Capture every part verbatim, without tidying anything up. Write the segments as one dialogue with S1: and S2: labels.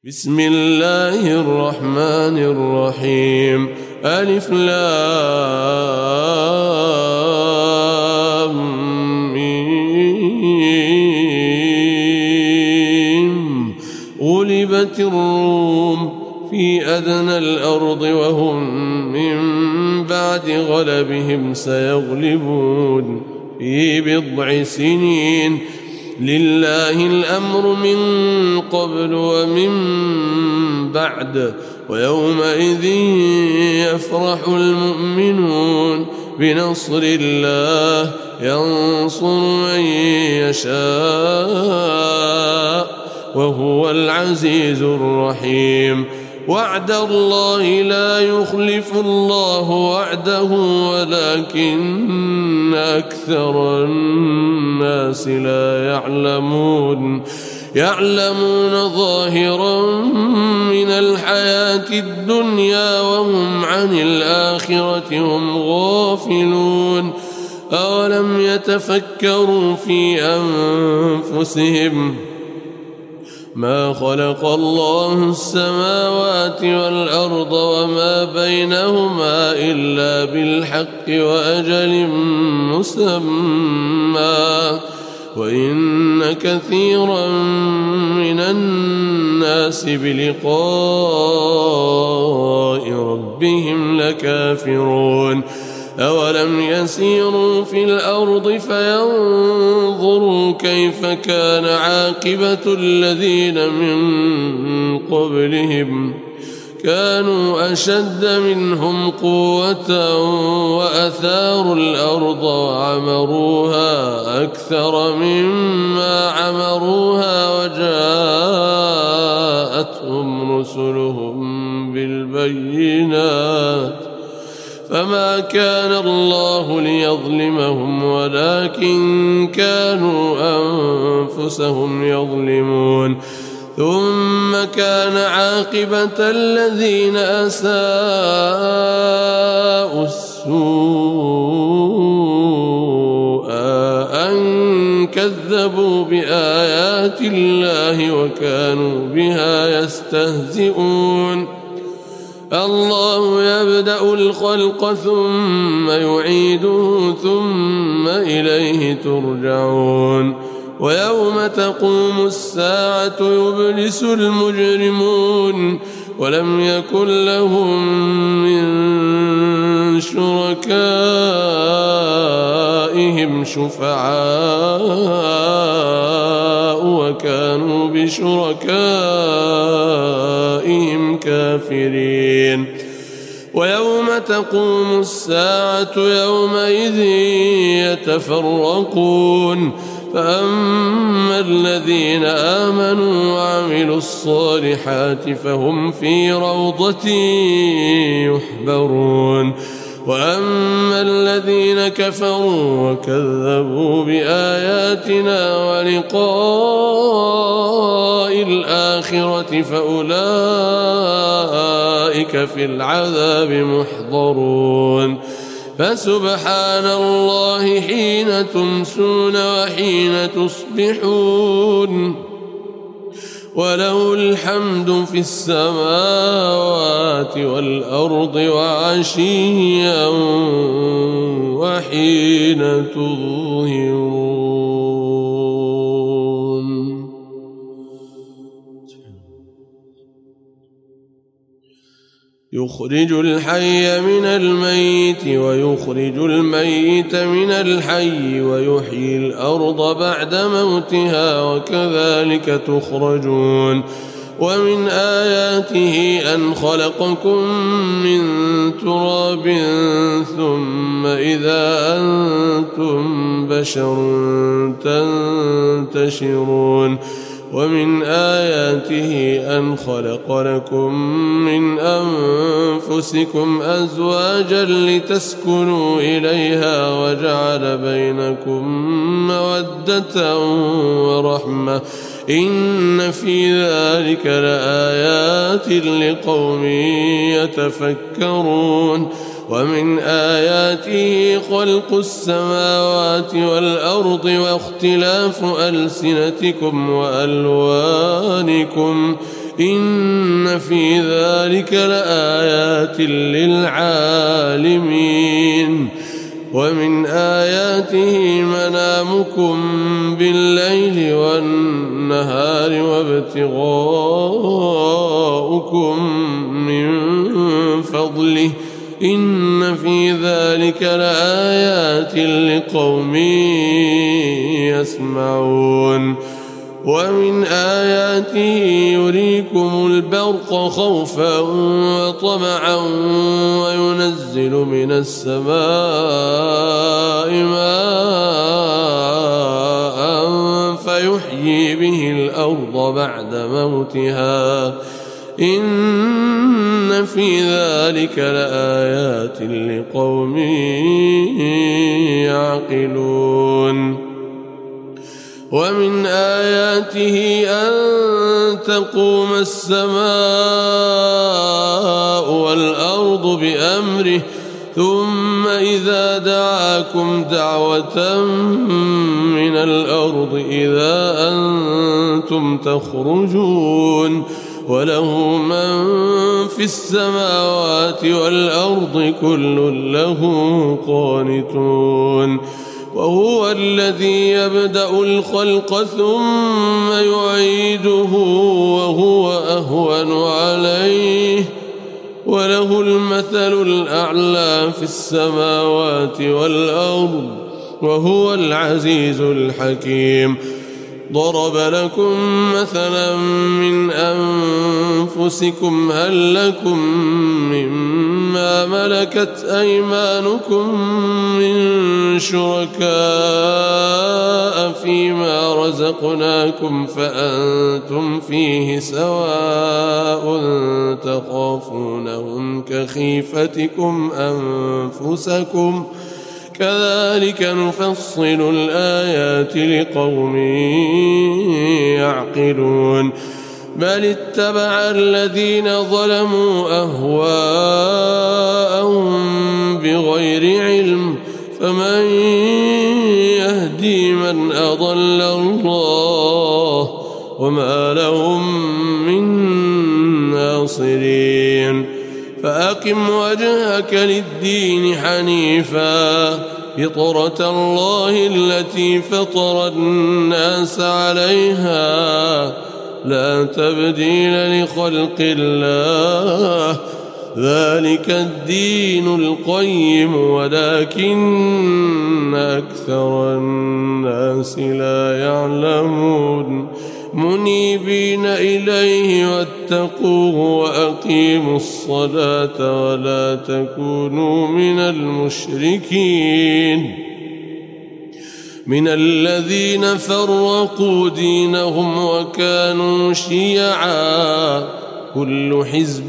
S1: بسم الله الرحمن الرحيم. ألف لام ميم. غلبت الروم في أدنى الأرض وهم من بعد غلبهم سيغلبون في بضع سنين. لله الأمر من قبل ومن بعد ويومئذ يفرح المؤمنون بنصر الله ينصر من يشاء وهو العزيز الرحيم. وعد الله لا يخلف الله وعده ولكن أكثر الناس لا يعلمون. يعلمون ظاهرا من الحياة الدنيا وهم عن الآخرة هم غافلون. أولم يتفكروا في أنفسهم ما خلق الله السماوات والأرض وما بينهما إلا بالحق وأجل مسمى وإن كثيرا من الناس بلقاء ربهم لكافرون. أولم يسيروا في الأرض فينظروا كيف كان عاقبة الذين من قبلهم كانوا أشد منهم قوة وأثاروا الأرض وعمروها أكثر مما عمروها وجاءتهم رسلهم بالبينات فما كان الله ليظلمهم ولكن كانوا أنفسهم يظلمون. ثم كان عاقبة الذين أساءوا السوء أن كذبوا بآيات الله وكانوا بها يستهزئون. الله يبدأ الخلق ثم يعيده ثم إليه ترجعون. ويوم تقوم الساعة يبلس المجرمون ولم يكن لهم من شركائهم شفعاء وكانوا بشركائهم كافرين. ويوم تقوم الساعة يومئذ يتفرقون فأما الذين آمنوا وعملوا الصالحات فهم في روضة يحبرون. وأما الذين كفروا وكذبوا بآياتنا ولقاء الآخرة فأولئك في العذاب محضرون. فسبحان الله حين تمسون وحين تصبحون وله الحمد في السماوات والأرض وعشيا وحين تظهرون. يخرج الحي من الميت ويخرج الميت من الحي ويحيي الأرض بعد موتها وكذلك تخرجون. ومن آياته أن خلقكم من تراب ثم إذا أنتم بشر تنتشرون. ومن آياته أن خلق لكم من أنفسكم أزواجا لتسكنوا إليها وجعل بينكم مودة ورحمة إن في ذلك لآيات لقوم يتفكرون. ومن آياته خلق السماوات والأرض واختلاف ألسنتكم وألوانكم إن في ذلك لآيات للعالمين ومن آياته منامكم بالليل والنهار وابتغاؤكم من فضله إن في ذلك لآيات لقوم يسمعون ومن آياته يريكم البرق خوفا وطمعا وينزل من السماء ماء فيحيي به الأرض بعد موتها إن في ذلك لآيات لقوم يعقلون ومن آياته أن تقوم السماء والأرض بأمره ثم إذا دعاكم دعوة من الأرض إذا أنتم تخرجون وله من في السماوات والأرض كل له قانتون وهو الذي يبدأ الخلق ثم يعيده وهو أهون عليه وله المثل الأعلى في السماوات والأرض وهو العزيز الحكيم ضرب لكم مثلا من أنفسكم هل لكم مما ملكت أيمانكم من شركاء فيما رزقناكم فأنتم فيه سواء تخافونهم كخيفتكم أنفسكم كذلك نفصل الآيات لقوم يعقلون بل اتبع الذين ظلموا أهواءهم بغير علم فمن يهدي من أضل الله وما لهم من ناصرين فأقم وجهك للدين حنيفا فطرة الله التي فطر الناس عليها لا تبديل لخلق الله ذلك الدين القيم ولكن أكثر الناس لا يعلمون منيبين إليه واتقوه وأقيموا الصلاة ولا تكونوا من المشركين من الذين فرقوا دينهم وكانوا شيعا كل حزب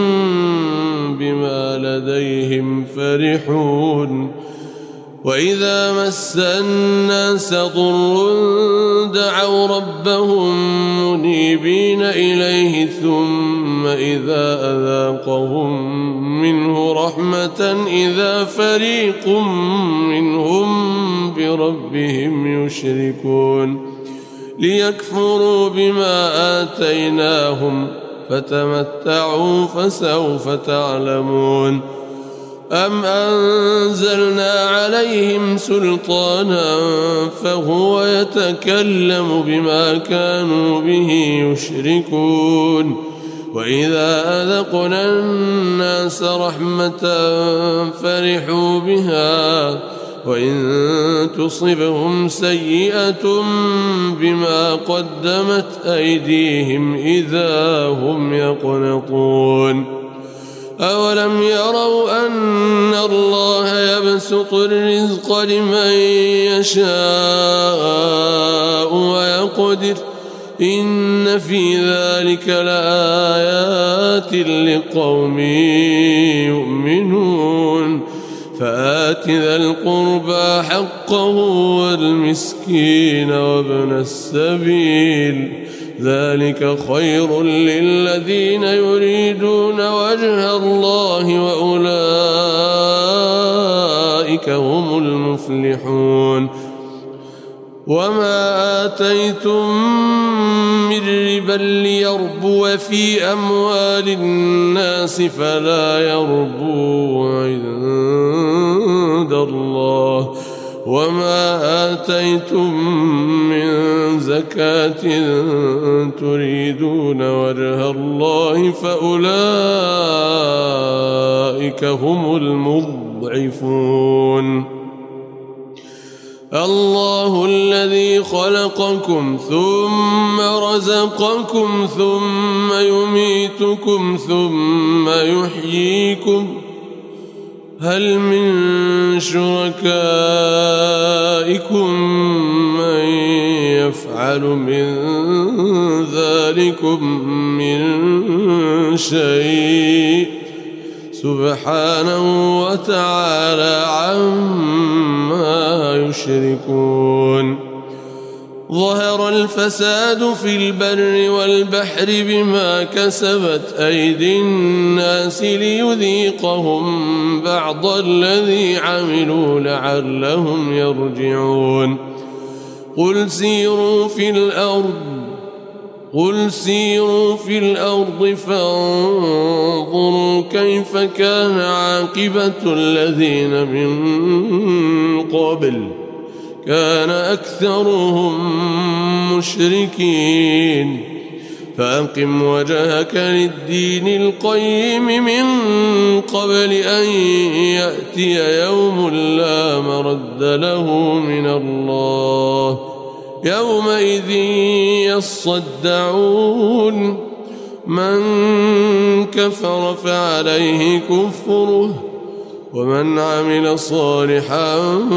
S1: بما لديهم فرحون وإذا مس الناس ضر دعوا ربهم منيبين إليه ثم إذا أذاقهم منه رحمة إذا فريق منهم بربهم يشركون ليكفروا بما آتيناهم فتمتعوا فسوف تعلمون أم أنزلنا عليهم سلطانا فهو يتكلم بما كانوا به يشركون وإذا أذقنا الناس رحمة فرحوا بها وإن تصبهم سيئة بما قدمت أيديهم إذا هم يقنطون أولم يروا أن الله يبسط الرزق لمن يشاء ويقدر إن في ذلك لآيات لقوم يؤمنون فآت ذا القربى حقه والمسكين وابن السبيل ذلك خير للذين يريدون وجه الله وأولئك هم المفلحون وما آتيتم من ربا ليربو في أموال الناس فلا يربو عند الله وما آتيتم من زكاة تريدون وجه الله فأولئك هم المضعفون. الله الذي خلقكم ثم رزقكم ثم يميتكم ثم يحييكم هل من شركائكم من يفعل من ذلكم من شيء سبحانه وتعالى عما يشركون. ظهر الفساد في البر والبحر بما كسبت أيدي الناس ليذيقهم بعض الذي عملوا لعلهم يرجعون. قل سيروا في الأرض قل سيروا في الأرض فانظروا كيف كان عاقبة الذين من قبل كان أكثرهم مشركين. فأقم وجهك للدين القيم من قبل أن يأتي يوم لا مرد له من الله يومئذ يصدعون. من كفر فعليه كفره ومن عمل صالحا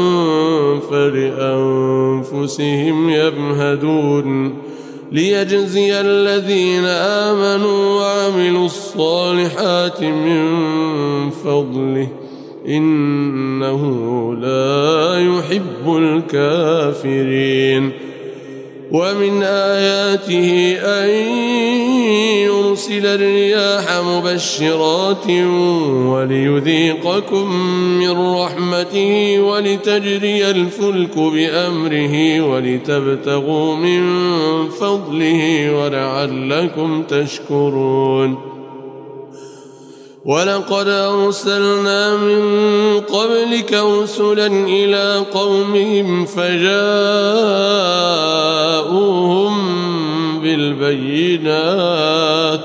S1: فلأنفسهم يمهدون ليجزي الذين آمنوا وعملوا الصالحات من فضله إنه لا يحب الكافرين. ومن آياته أن يرسل الرياح مبشرات وليذيقكم من رحمته ولتجري الفلك بأمره ولتبتغوا من فضله ولعلكم تشكرون. ولقد أرسلنا من قبلك رسلا إلى قومهم فجاءوهم بالبينات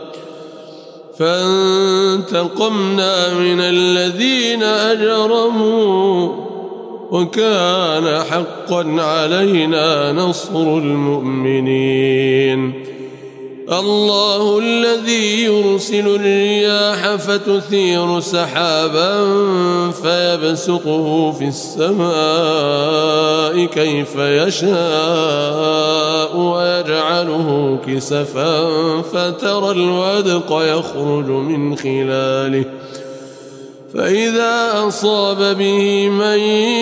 S1: فانتقمنا من الذين أجرموا وكان حقا علينا نصر المؤمنين. الله الذي يرسل الرياح فتثير سحابا فيبسطه في السماء كيف يشاء ويجعله كسفا فترى الودق يخرج من خلاله فإذا أصاب به من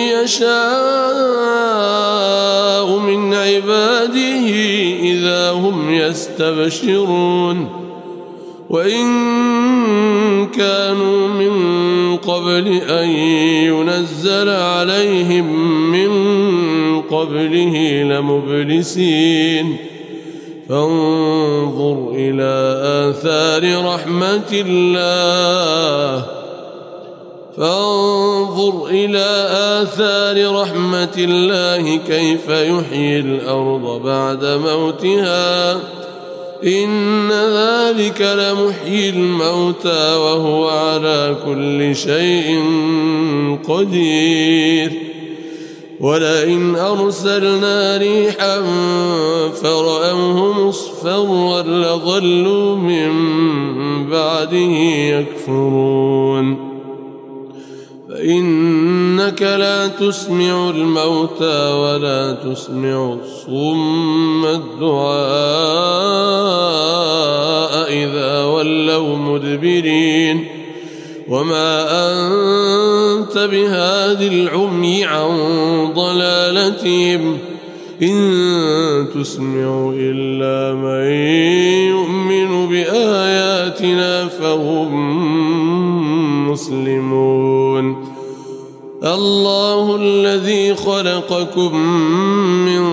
S1: يشاء من عباده إذا هم يستبشرون. وإن كانوا من قبل أن ينزل عليهم من قبله لمبلسين. فانظر إلى آثار رحمة الله فانظر إلى آثار رحمة الله كيف يحيي الأرض بعد موتها إن ذلك لمحيي الموتى وهو على كل شيء قدير. ولئن أرسلنا ريحا فرأوه مصفرا لظلوا من بعده يكفرون. فإنك لا تسمع الموتى ولا تسمع الصم الدعاء إذا ولوا مدبرين. وما أنت بهادي العمي عن ضلالتهم إن تسمع إلا من يؤمن بآياتنا فهم مسلمون. الله الذي خلقكم من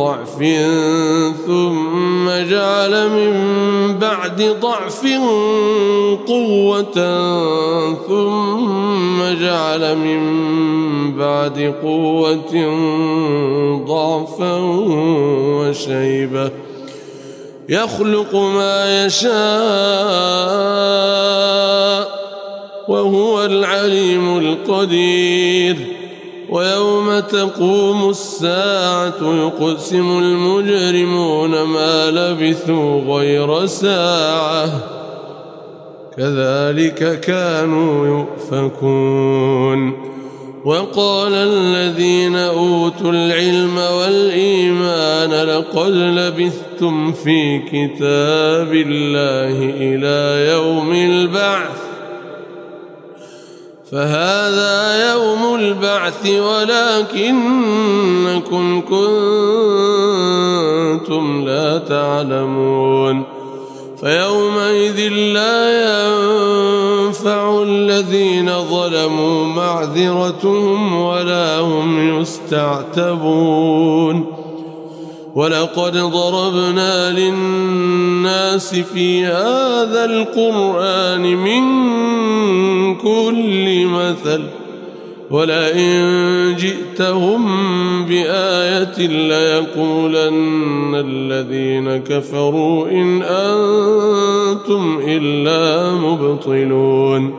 S1: ضعف ثم جعل من بعد ضعف قوة ثم جعل من بعد قوة ضعفا وشيبة يخلق ما يشاء وهو العليم القدير. ويوم تقوم الساعة يقسم المجرمون ما لبثوا غير ساعة كذلك كانوا يؤفكون. وقال الذين أوتوا العلم والإيمان لقد لبثتم في كتاب الله إلى يوم البعث فهذا يوم البعث ولكنكم كنتم لا تعلمون. فيومئذ لا ينفع الذين ظلموا معذرتهم ولا هم يستعتبون. ولقد ضربنا للناس في هذا القرآن من كل مثل ولئن جئتهم بآية ليقولن الذين كفروا إن أنتم إلا مبطلون.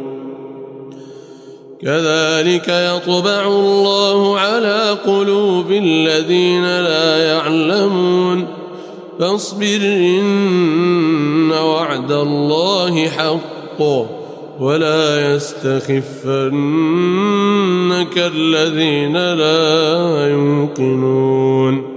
S1: كذلك يطبع الله على قلوب الذين لا يعلمون. فاصبر إن وعد الله حق ولا يستخفنك الذين لا يوقنون.